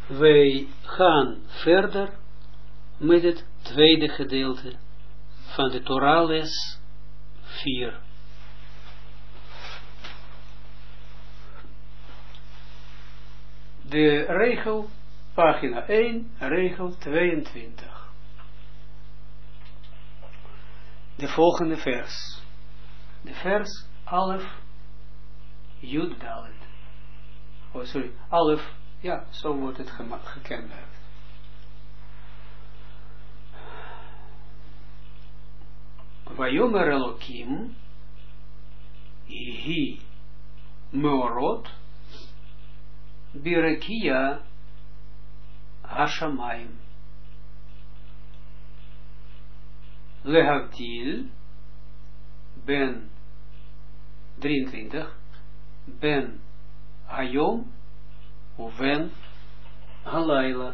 Wij gaan verder met het tweede gedeelte van de Torah les 4. De regel, pagina 1, regel 22. De volgende vers. De vers Alef Yud Dalet. Oh, sorry, Alef, ja, zo wordt het gekenmerkt. Vayomer Elokim, Ihi Meorot, Birakia Hashamayim. Lehavdil, ben 23, ben Hayom, uven Halayla.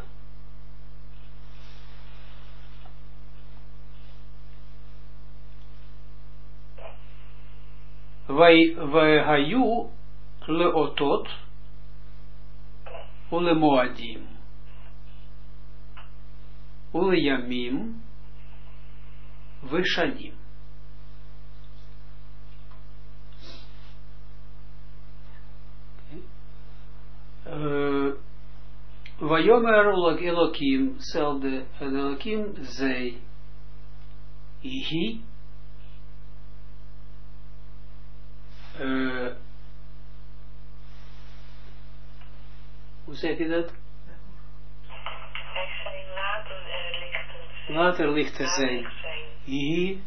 Vahayu leotot ulemoadim uleyamim veshanim. Vayomer Elokim, zelfde, en Elokim zei, Ihi, hoe zeg je dat? Hij zei later lichten. Later lichten zijn. Ihi,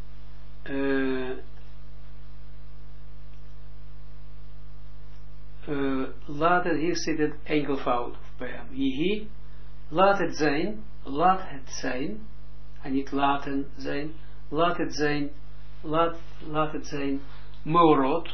later, hier zit het enkelvoud bij hem. Ihi, laat het zijn, en niet laten zijn, laat het zijn, Meorot,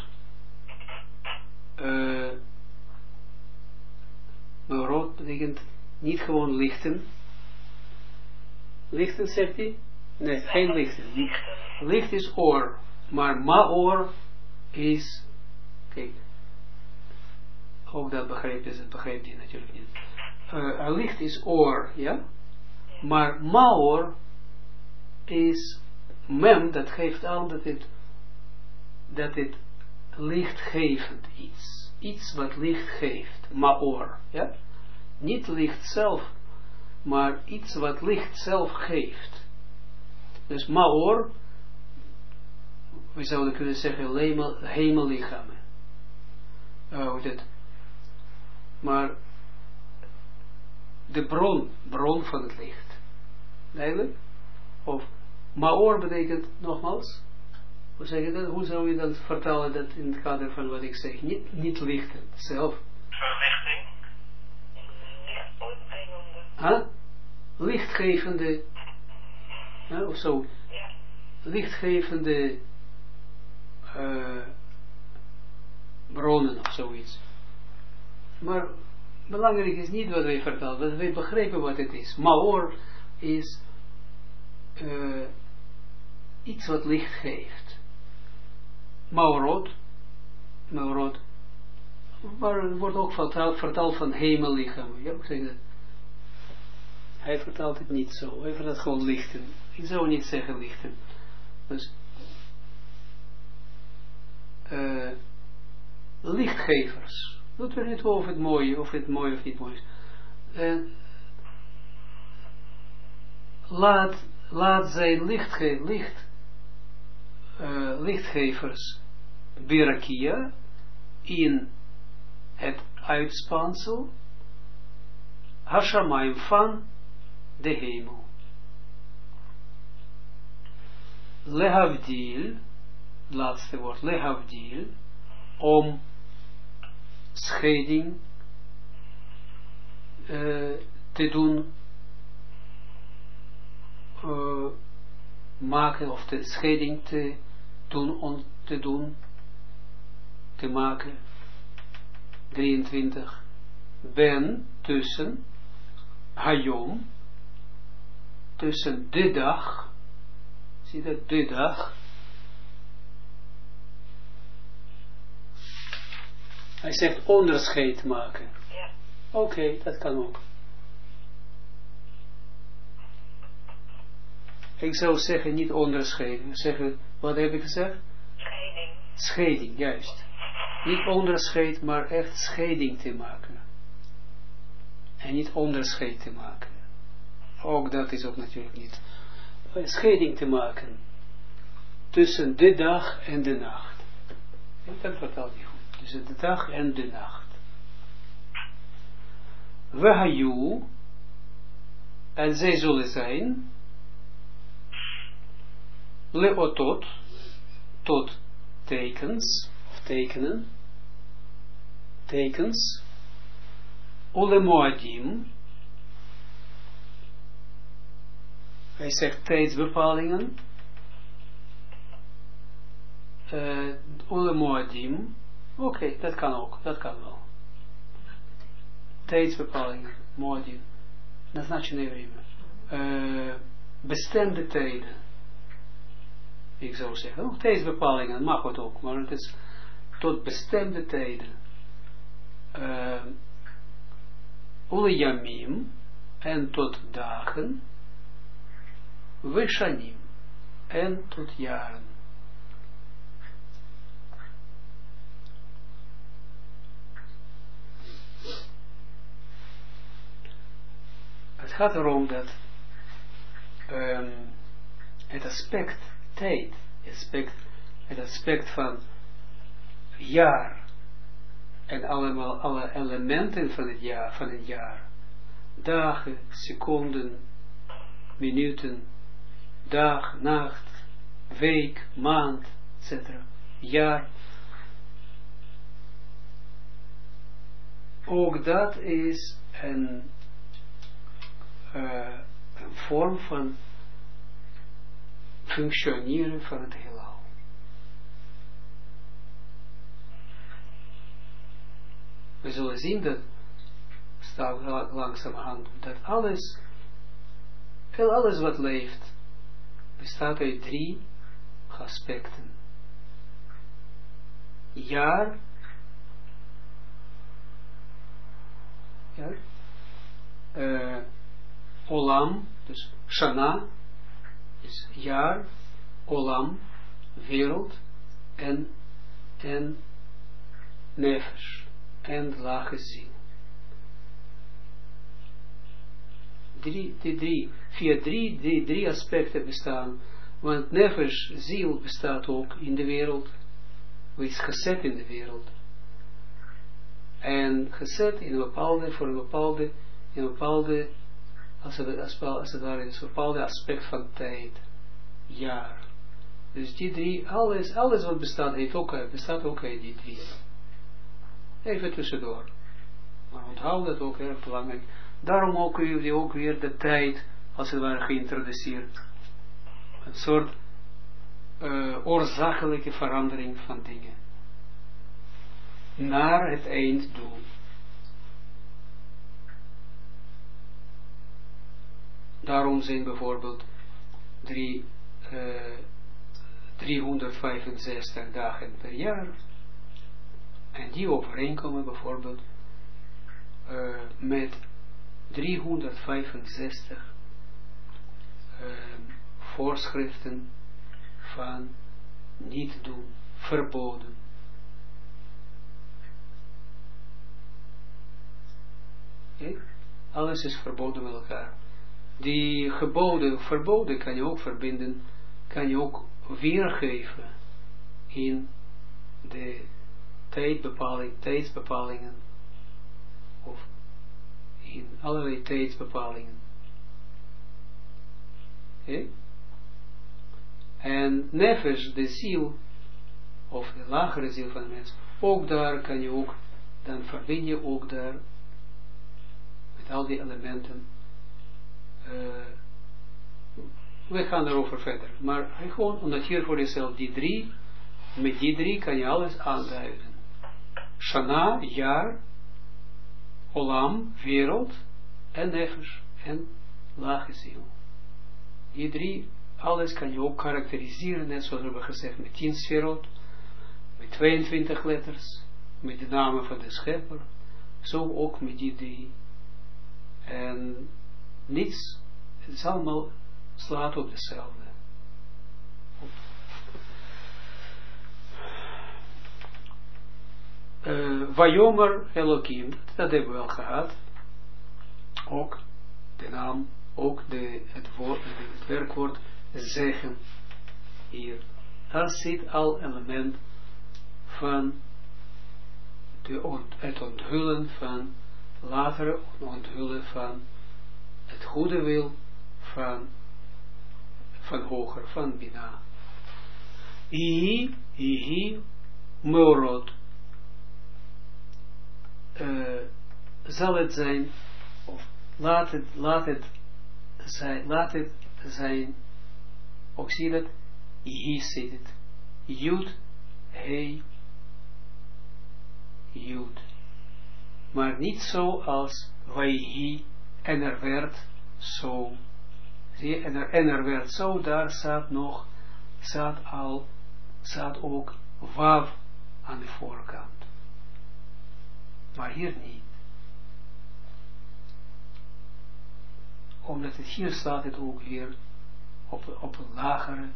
Meorot betekent niet gewoon lichten. Lichten, zegt hij? Nee, geen lichten. Licht is oor, maar maor is, kijk, ook dat begrijpt hij natuurlijk niet. Licht is oor, ja, maar maor is mem, dat geeft aan dat het lichtgevend is. Iets wat licht geeft, maor, ja, niet licht zelf, maar iets wat licht zelf geeft. Dus maor, we zouden kunnen zeggen hemellichamen. Maar de bron van het licht. Duidelijk? Of maor betekent nogmaals, hoe zeg je dat? Hoe zou je dat vertalen dat in het kader van wat ik zeg? Niet lichten, zelf. Verlichting. Huh? Lichtgevende, of zo. Ja. Lichtgevende bronnen of zoiets. Maar belangrijk is niet wat wij vertellen, dat wij begrijpen wat het is. Maor is iets wat licht geeft. Maorot, maar het wordt ook vertaald van hemellichaam. Ja, hoe zeg je dat? Hij vertaalt het niet zo, hij vertaalt gewoon lichten. Ik zou niet zeggen lichten. Dus lichtgevers. Dat weet niet of het mooi of niet mooi is. Laat zijn lichtgevers birakia in het uitspansel Hashamayim van de hemel. Lehavdil, het laatste woord, lehavdil, om scheiding te doen, maken, of de scheiding te maken. 23. Ben tussen Hayom, tussen de dag, zie dat, de dag, hij zegt onderscheid maken. Ja. Oké, dat kan ook. Ik zou zeggen niet onderscheiden. Zeggen, wat heb ik gezegd? Scheiding. Scheiding, juist. Niet onderscheid, maar echt scheiding te maken. En niet onderscheid te maken. Ook dat is ook natuurlijk niet. Scheiding te maken. Tussen de dag en de nacht. Dat vertaalt hij goed. Tussen de dag en de nacht. Wahayu. En zij zullen zijn. Leotot. Tot tekens. Of tekenen. Tekens. Ole moadim. Hij zegt tijdsbepalingen. Ole moadim. Oké, dat kan ook. Dat kan wel. Tijdsbepalingen. Moadim. Dat is niet even. Bestemde tijden. Ik zou zeggen. Tijdsbepalingen mag het ook. Maar het is tot bestemde tijden. Ole yamim. En tot dagen. Veshanim. En tot jaren. Het gaat erom dat het aspect tijd, het aspect van jaar en allemaal alle elementen van het jaar, dagen, seconden, minuten, dag, nacht, week, maand, etc. Jaar. Ook dat is een vorm van functioneren van het heelal. We zullen zien dat, staat langzamerhand, dat alles wat leeft, bestaat uit 3 aspecten. Jaar, olam, dus shana, is jaar, olam, wereld, en nefesh, en lage ziel. Via drie aspecten bestaan, want nefesh, ziel, bestaat ook in de wereld, is gezet in de wereld. En gezet in een bepaalde, als het ware, is een bepaalde aspect van tijd, jaar. Dus die 3, alles wat bestaat, bestaat ook uit die 3. Even tussendoor. Maar onthoud dat ook erg belangrijk. Daarom ook weer de tijd, als het ware, geïntroduceerd. Een soort oorzakelijke verandering van dingen. Naar het einddoel. Daarom zijn bijvoorbeeld 365 dagen per jaar. En die overeenkomen bijvoorbeeld met 365 voorschriften van niet doen, verboden. Okay? Alles is verboden met elkaar. Die verboden kan je ook verbinden, kan je ook weergeven in de tijdsbepalingen of in allerlei tijdsbepalingen. Okay? En nefesh, de ziel, of de lagere ziel van de mens, ook daar kan je ook, dan verbind je ook daar met al die elementen. We gaan erover verder, maar gewoon omdat hier voor jezelf met die drie kan je alles aanduiden. Shana, jaar, olam, wereld, en nefesh, en lage ziel. Die 3, alles kan je ook karakteriseren, net zoals we hebben gezegd, met 10 sferot, met 22 letters, met de namen van de schepper, zo ook met die drie. En niets, het is allemaal slaat op dezelfde. Vayomer Elohim, dat hebben we al gehad. Ook de naam, ook het werkwoord zeggen hier. Daar zit al element van het onthullen van, later onthullen van het goede wil van hoger, van Bina. Ihi, Meorot. Zal het zijn, of laat het zijn, ook zie dat, hier zit het, Jud, He, Jud. Maar niet zo als Vaihi, en er werd zo. Zie je, en er werd zo, daar staat ook Wav aan de voorkant. Maar hier niet. Omdat het hier staat het ook weer op een lagere,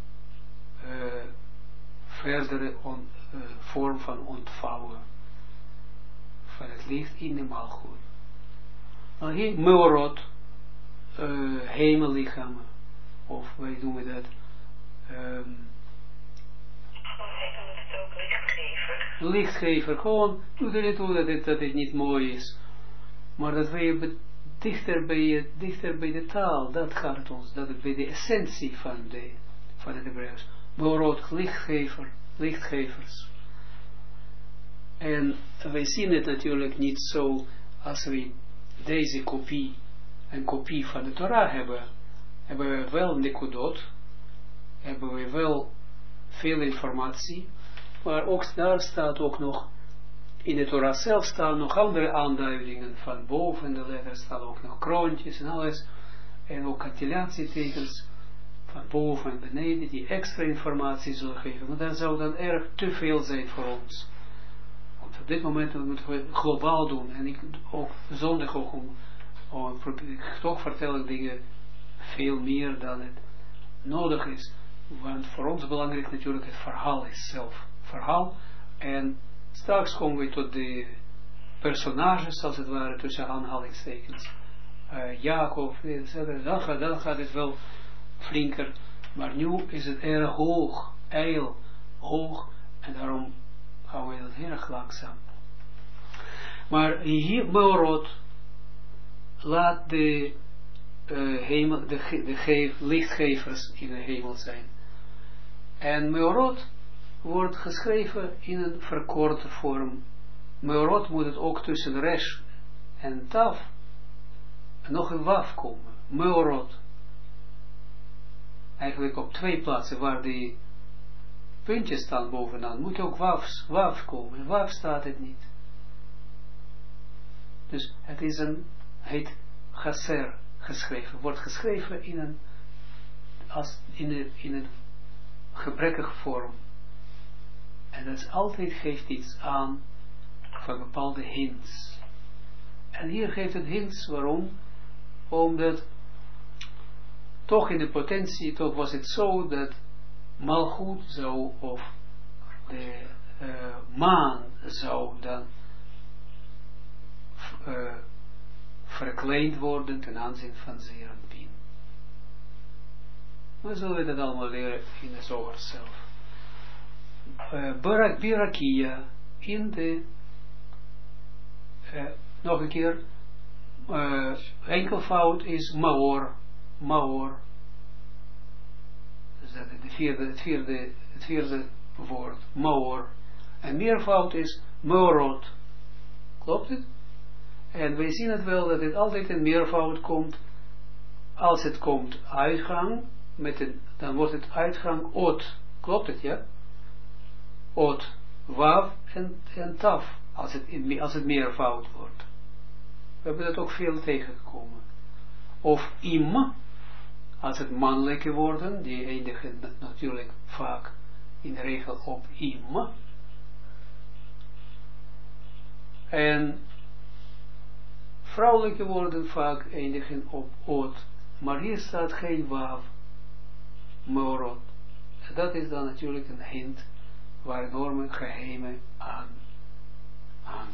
verdere vorm van ontvouwen van het licht in de maalgoed. Maar hier Meorot, hemellichamen, of wij noemen dat lichtgever, gewoon, doe er niet toe dat het niet mooi is, maar dat wij dichter bij de taal, dat gaat het ons, dat het bij de essentie van het Hebreeuws, Meorot, lichtgevers. En wij zien het natuurlijk niet zo, als we deze kopie, een kopie van de Torah hebben we wel nekudot, hebben we wel veel informatie, maar ook daar staat ook nog, in de Torah zelf staan nog andere aanduidingen, van boven de letters staan ook nog kroontjes en alles, en ook cantillatietekens, van boven en beneden, die extra informatie zullen geven, maar dat zou dan erg te veel zijn voor ons. Want op dit moment moeten we globaal doen, en ik ook zondag ook toch vertel ik dingen veel meer dan het nodig is, want voor ons belangrijk natuurlijk het verhaal is zelf. Verhaal, en straks komen we tot de personages, als het ware, tussen aanhalingstekens. Jacob, dan gaat het wel flinker, maar nu is het erg hoog, hoog, en daarom gaan we dat heel erg langzaam. Maar hier, Meorot, laat de lichtgevers in de hemel zijn. En Meorot wordt geschreven in een verkorte vorm. Meorot moet het ook tussen resh en taf nog een waf komen. Meorot. Eigenlijk op 2 plaatsen waar die puntjes staan bovenaan, moet ook waf komen. Waf staat het niet. Dus het is heet chaser geschreven. Wordt geschreven in een gebrekkige vorm. En dat is altijd geeft iets aan van bepaalde hints. En hier geeft het hints, waarom? Omdat toch in de potentie, toch was het zo dat Malchut zou, of de maan zou dan verkleind worden ten aanzien van Zeranpin. Maar zullen we dat allemaal leren in de Zohar zelf. Birakia in de nog een keer enkelvoud is Maor. Dus dat is het vierde woord, Maor. En meervoud is Meorot. Klopt het? En wij zien het wel dat het altijd in meervoud komt. Als het komt uitgang, dan wordt het uitgang ot. Klopt het, ja? Ot, wav en taf. Als het meervoud wordt. We hebben dat ook veel tegengekomen. Of im, als het mannelijke woorden, die eindigen natuurlijk vaak in de regel op im. En vrouwelijke woorden vaak eindigen op oot, maar hier staat geen waaf, meorot. En dat is dan natuurlijk een hint waar enorme geheimen aan hangen.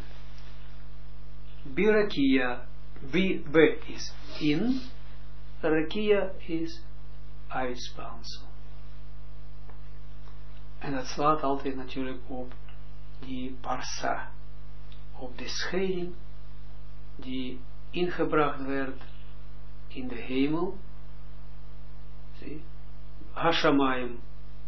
Birakia, B is in, rakia is uitspansel. En dat slaat altijd natuurlijk op die parsa, op de scheiding die ingebracht werd in de hemel. Zie, Hashamayim,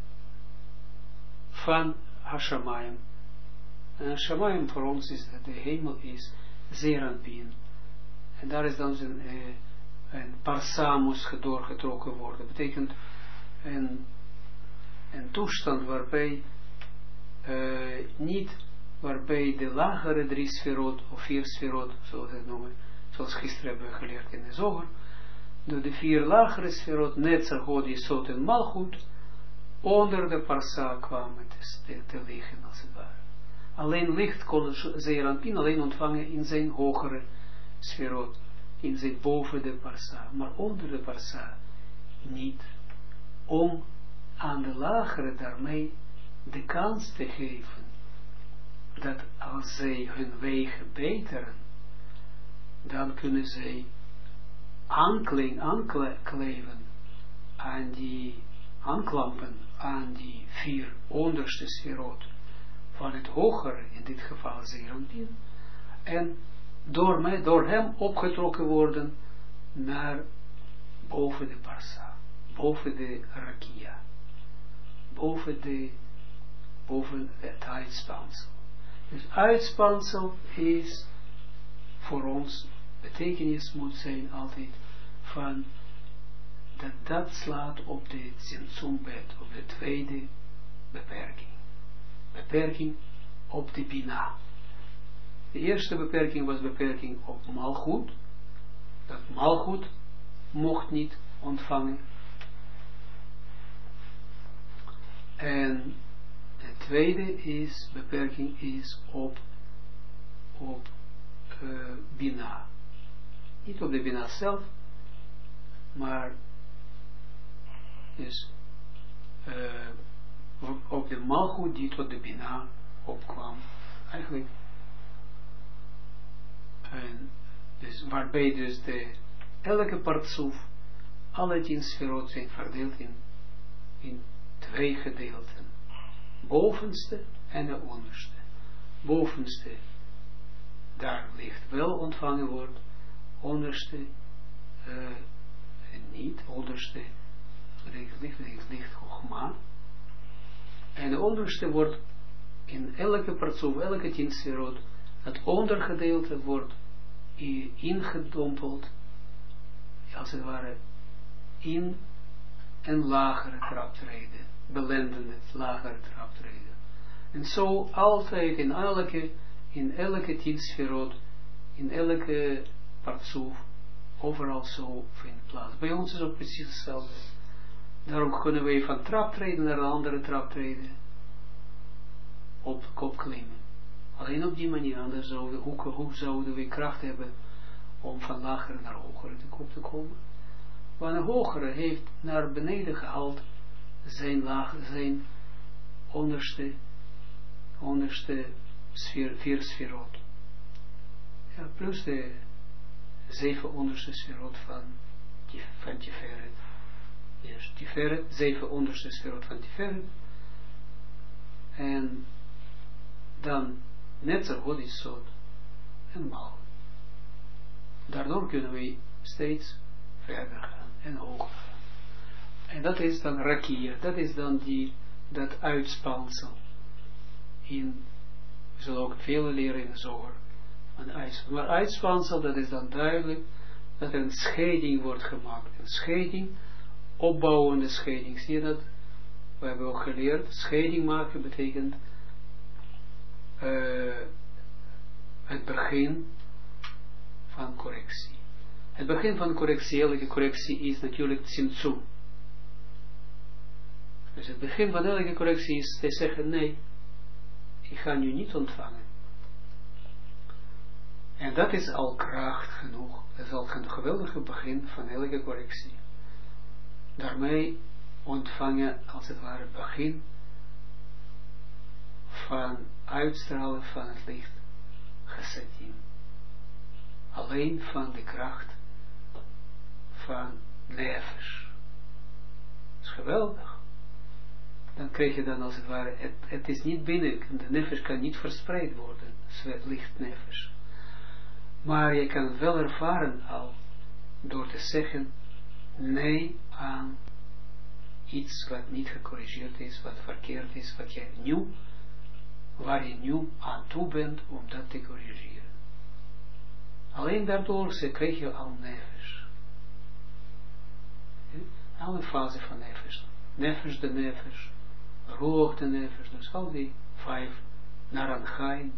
van Hashamayim. En Hashamayim voor ons is dat de hemel is Zeranpin. En daar is dan een parsa moest doorgetrokken worden. Dat betekent een toestand waarbij niet waarbij de lagere 3 sferot of 4 sferot, zoals we het noemen, zoals gisteren hebben we geleerd in de zoger, door de 4 lagere sferot, Netzer, God, Jesod en Malchut, onder de parsa kwamen te liggen, als het ware. Alleen licht kon Zeranpin alleen ontvangen in zijn hogere sferot, in zijn boven de parsa, maar onder de parsa niet, om aan de lagere daarmee de kans te geven, dat als zij hun wegen beteren, dan kunnen zij aankleven aan die, aanklampen aan die 4 onderste sferot van het hogere, in dit geval Zeranpin, en door hem opgetrokken worden naar boven de parsa, boven de rakia, boven het uitspansel. Dus uitspansel is voor ons, betekenis moet zijn altijd van dat slaat op de tzimtzumbed, op de tweede beperking. Beperking op de bina. De eerste beperking was beperking op Malchut, dat Malchut mocht niet ontvangen. En de tweede is, beperking is op Bina. Niet op de Bina zelf, maar dus op de Malchut die tot de Bina opkwam. Eigenlijk. En dus waarbij dus elke partsoef, alle 10 sferot zijn verdeeld in 2 gedeelten. Bovenste en de onderste. Bovenste, daar licht wel ontvangen wordt. Onderste niet. Onderste licht Chogma. En de onderste wordt in elke partsoef, elke 10 sferot, het ondergedeelte wordt ingedompeld, als het ware, in een lagere traptreden, belendende lagere traptreden. En zo altijd in elke 10 sferot, in elke partsoef, overal zo vindt plaats. Bij ons is het precies hetzelfde. Daarom kunnen wij van traptreden naar een andere traptreden op kop klimmen. Alleen op die manier, anders hoe zouden we kracht hebben om van lagere naar hogere te komen? Want een hogere heeft naar beneden gehaald zijn onderste 4 sferot. Ja, plus de 7 onderste sferot van Tiferet. Yes, Tiferet, 7 onderste sferot van Tiferet. En dan Netzer, God is Sod en Malchut. Daardoor kunnen we steeds verder gaan en hoger gaan. En dat is dan rakia, dat is dan dat uitspansel. We zullen ook vele leren in de zoger. Maar uitspansel, dat is dan duidelijk dat er een scheiding wordt gemaakt. Een scheiding, opbouwende scheiding. Zie je dat? We hebben ook geleerd, scheiding maken betekent het begin van correctie. Het begin van correctie, elke correctie is natuurlijk tzimtzum. Dus het begin van elke correctie is te zeggen, nee, ik ga nu niet ontvangen. En dat is al kracht genoeg. Dat is al een geweldige begin van elke correctie. Daarmee ontvangen, als het ware, begin van uitstralen van het licht gesetim. Alleen van de kracht van nefesh. Dat is geweldig. Dan krijg je dan als het ware, het is niet binnen, de nefesh kan niet verspreid worden, het licht nefesh. Maar je kan het wel ervaren al, door te zeggen, nee aan iets wat niet gecorrigeerd is, wat verkeerd is, wat je nieuw, waar je nu aan toe bent om dat te corrigeren. Alleen daardoor krijg je al nefesh. Al een fase van nefesh. Nefesh de nefesh, roog de nefesh, dus al die 5 naranchaim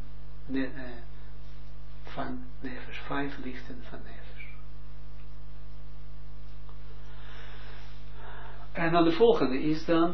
van nefesh, 5 lichten van nefesh. En dan de volgende is dan,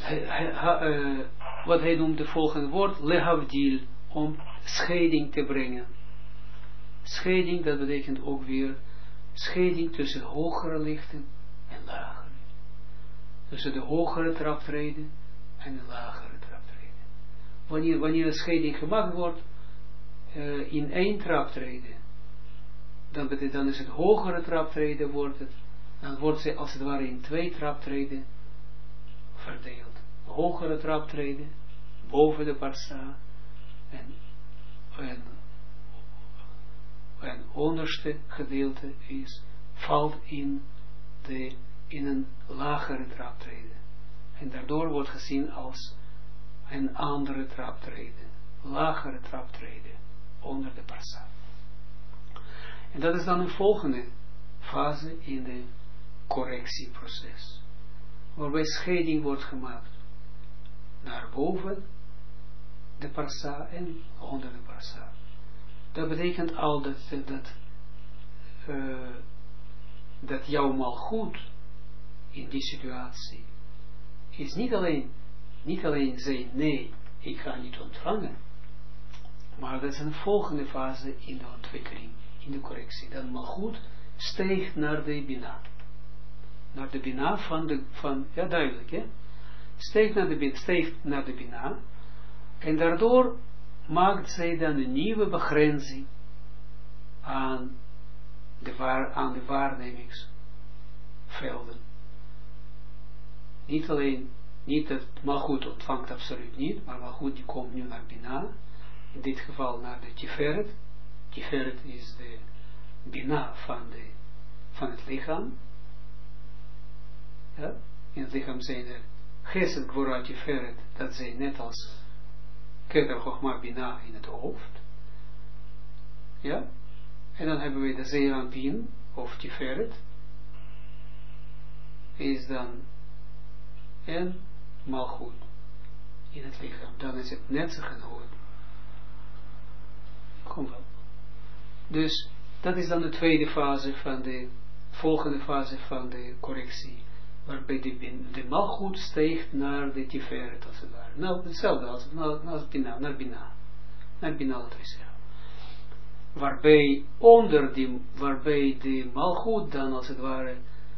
wat hij noemt de volgende woord, lehavdil, om scheiding te brengen. Scheiding, dat betekent ook weer scheiding tussen hogere lichten en lagere. Tussen de hogere traptreden en de lagere traptreden. Wanneer een scheiding gemaakt wordt in 1 traptreden, dan is het hogere traptreden, dan wordt ze als het ware in 2 traptreden verdeeld. Hogere traptreden, boven de parsa, en onderste gedeelte valt in een lagere traptreden. En daardoor wordt gezien als een andere traptreden, lagere traptreden, onder de parsa. En dat is dan een volgende fase in de correctieproces, waarbij scheiding wordt gemaakt naar boven de parsa en onder de parsa. Dat betekent al dat jouw malgoed in die situatie is niet alleen zei nee, ik ga niet ontvangen, maar dat is een volgende fase in de ontwikkeling, in de correctie. Dan malgoed steegt naar de bina. Naar de bina ja duidelijk, hè? Steegt naar de bina, en daardoor maakt zij dan een nieuwe begrenzing aan de waarnemingsvelden. Niet dat malgoed ontvangt absoluut niet, maar malgoed die komt nu naar bina, in dit geval naar de tiferet. Tiferet is de bina van het lichaam. Ja? In het lichaam zijn er Gesed, Gvora, Tiferet, dat zijn net als Keter, Chochma, Bina in het hoofd. Ja? En dan hebben we de Zeerampin, of Tiferet, is dan en malgoed in het lichaam. Dan is het net zo genoeg. Kom wel. Dus dat is dan de tweede fase van de volgende fase van de correctie, waarbij de malgoed steegt naar de tiferet als het ware. Nou, hetzelfde als naar bina, laten we zeggen. Waarbij de malgoed dan als het ware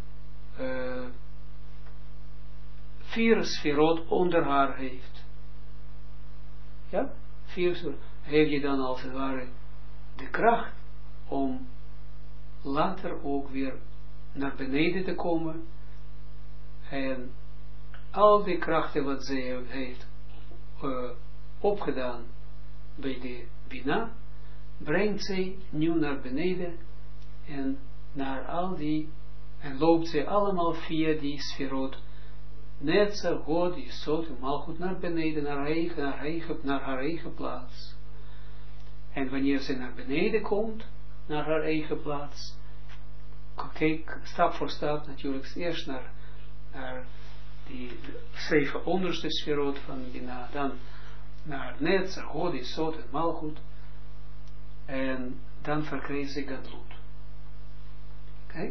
4 sferot onder haar heeft. Ja? 4 sferot. Heeft je dan als het ware de kracht om later ook weer naar beneden te komen en al die krachten wat zij heeft opgedaan bij de Bina, brengt zij nu naar beneden en naar al die, en loopt zij allemaal via die sferot, net zo goed, die soort malgoed naar beneden, naar haar eigen plaats. En wanneer ze naar beneden komt, naar haar eigen plaats, kijk, stap voor stap natuurlijk, eerst naar die 7 onderste sferot van Bina, dan naar Netzer, Hodi, Sot en Malchut, en dan verkrijgt ze Gadlut. Oké?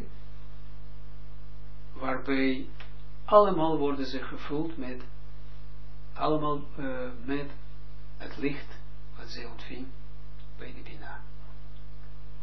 Waarbij allemaal worden ze gevuld met het licht wat zij ontving bij de Bina.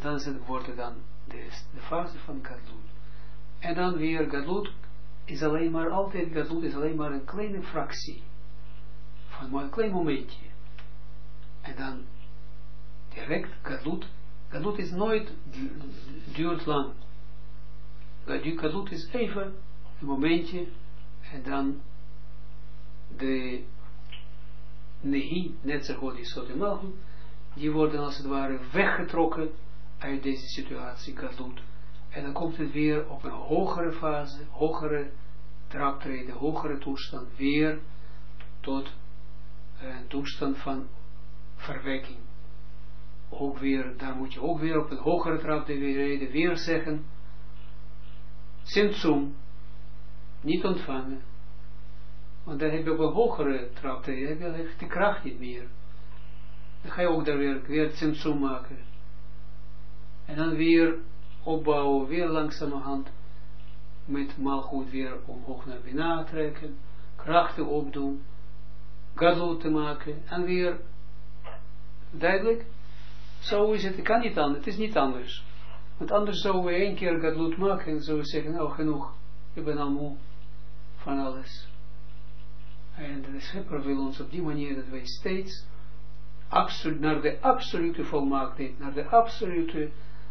dan wordt het dan de fase van Gadlut. En dan weer Gadlut is alleen maar, altijd Gadlut is alleen maar een kleine fractie. Van een klein momentje. En dan direct Gadlut is nooit duurt lang. Gadlut is even een momentje en dan de Nehi, Netzachot Yesod en Malchut, die worden als het ware weggetrokken uit deze situatie, Gadlut. En dan komt het weer op een hogere fase, hogere traptreden, hogere toestand, weer tot een toestand van verwekking. Ook weer, daar moet je ook weer op een hogere traptreden weer zeggen, Simtsum, niet ontvangen. Want dan heb je op een hogere traptreden, heb je echt de kracht niet meer. Dan ga je ook daar weer Simtsum maken. En dan weer opbouwen, weer langzamerhand met Malchut weer omhoog naar binnen trekken, krachten opdoen, Gadlut te maken en weer duidelijk. Zo is het, kan niet anders, het is niet anders. Want anders zouden we één keer Gadlut maken en zouden we zeggen, nou genoeg, ik ben al moe van alles. En de Schepper wil ons op die manier dat wij steeds naar de absolute volmaaktheid, naar de absolute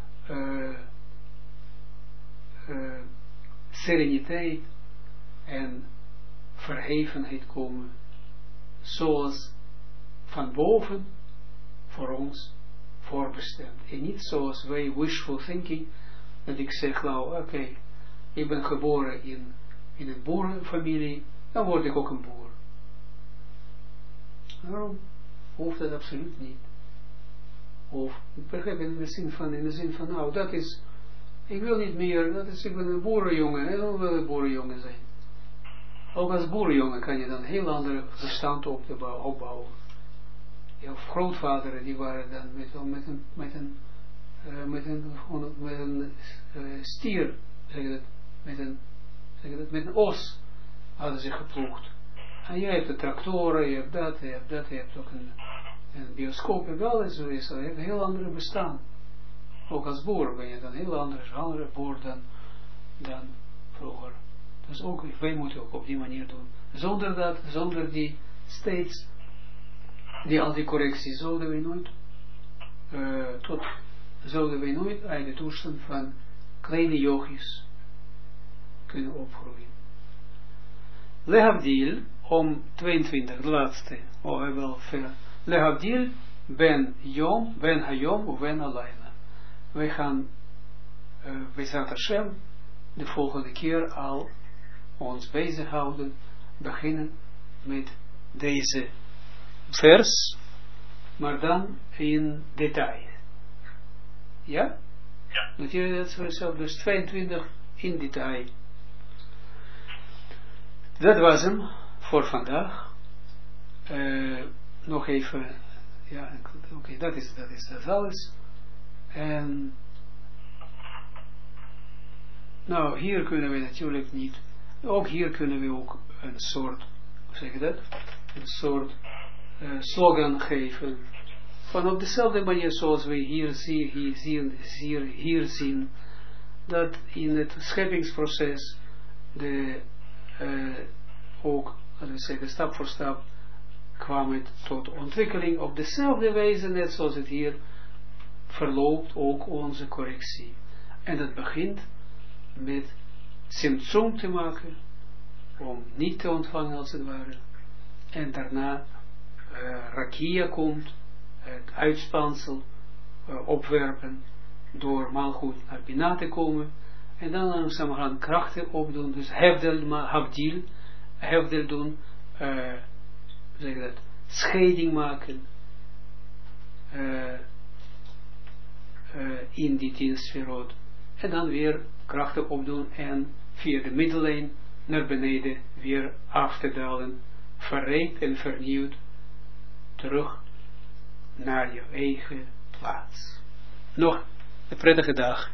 sereniteit en verhevenheid komen, zoals van boven voor ons voorbestemd. En niet zoals wij wishful thinking, dat ik zeg, nou oké, ik ben geboren in een boerenfamilie, dan word ik ook een boer. Waarom? Hoeft dat absoluut niet. Of, begrijp in de zin van, nou, dat is, ik wil niet meer, dat is, ik ben een boerenjongen, ik wil een boerenjongen zijn. Ook als boerenjongen kan je dan een heel andere verstand opbouwen. Jouw grootvader, die waren dan met een stier, met een os, hadden ze geploegd. En jij hebt de tractoren, je hebt dat, je hebt ook een bioscoop, en alles, zo is een heel andere bestaan. Ook als boer ben je dan een heel andere boer dan vroeger. Dus ook, wij moeten ook op die manier doen. Zonder die steeds, al die correcties, zouden we nooit uit de toestand van kleine yogis kunnen opgroeien. Lehavdil, om 22, de laatste, we hebben al ver. Lehavdil, ben hayom, of ben alayla. Wij gaan, Bezrat Hashem, de volgende keer al ons bezighouden, beginnen met deze vers, maar dan in detail. Ja? Ja. Noteer je dat voor jezelf, dus 22 in detail. Dat was hem voor vandaag. Nog even, ja, oké, dat is alles. En nou, hier kunnen we natuurlijk niet, ook hier kunnen we ook een soort, hoe zeg je dat? Een soort slogan geven. Van op dezelfde manier zoals we hier zien, dat in het scheppingsproces ook, laten we zeggen, stap voor stap kwam het tot ontwikkeling op dezelfde wijze, net zoals het hier verloopt ook onze correctie. En dat begint met Simtsum te maken, om niet te ontvangen als het ware. En daarna Rakia komt, het uitspansel opwerpen, door Malchut naar Bina te komen. En dan langzaam gaan krachten opdoen, dus Hevdel doen, zeg dat, scheiding maken in die 10 sferot. En dan weer krachten opdoen en via de middellijn naar beneden weer af te dalen, verrijkt en vernieuwd, terug naar je eigen plaats. Nog een prettige dag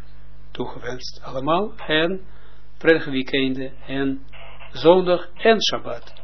toegewenst allemaal en prettige weekenden en zondag en Shabbat.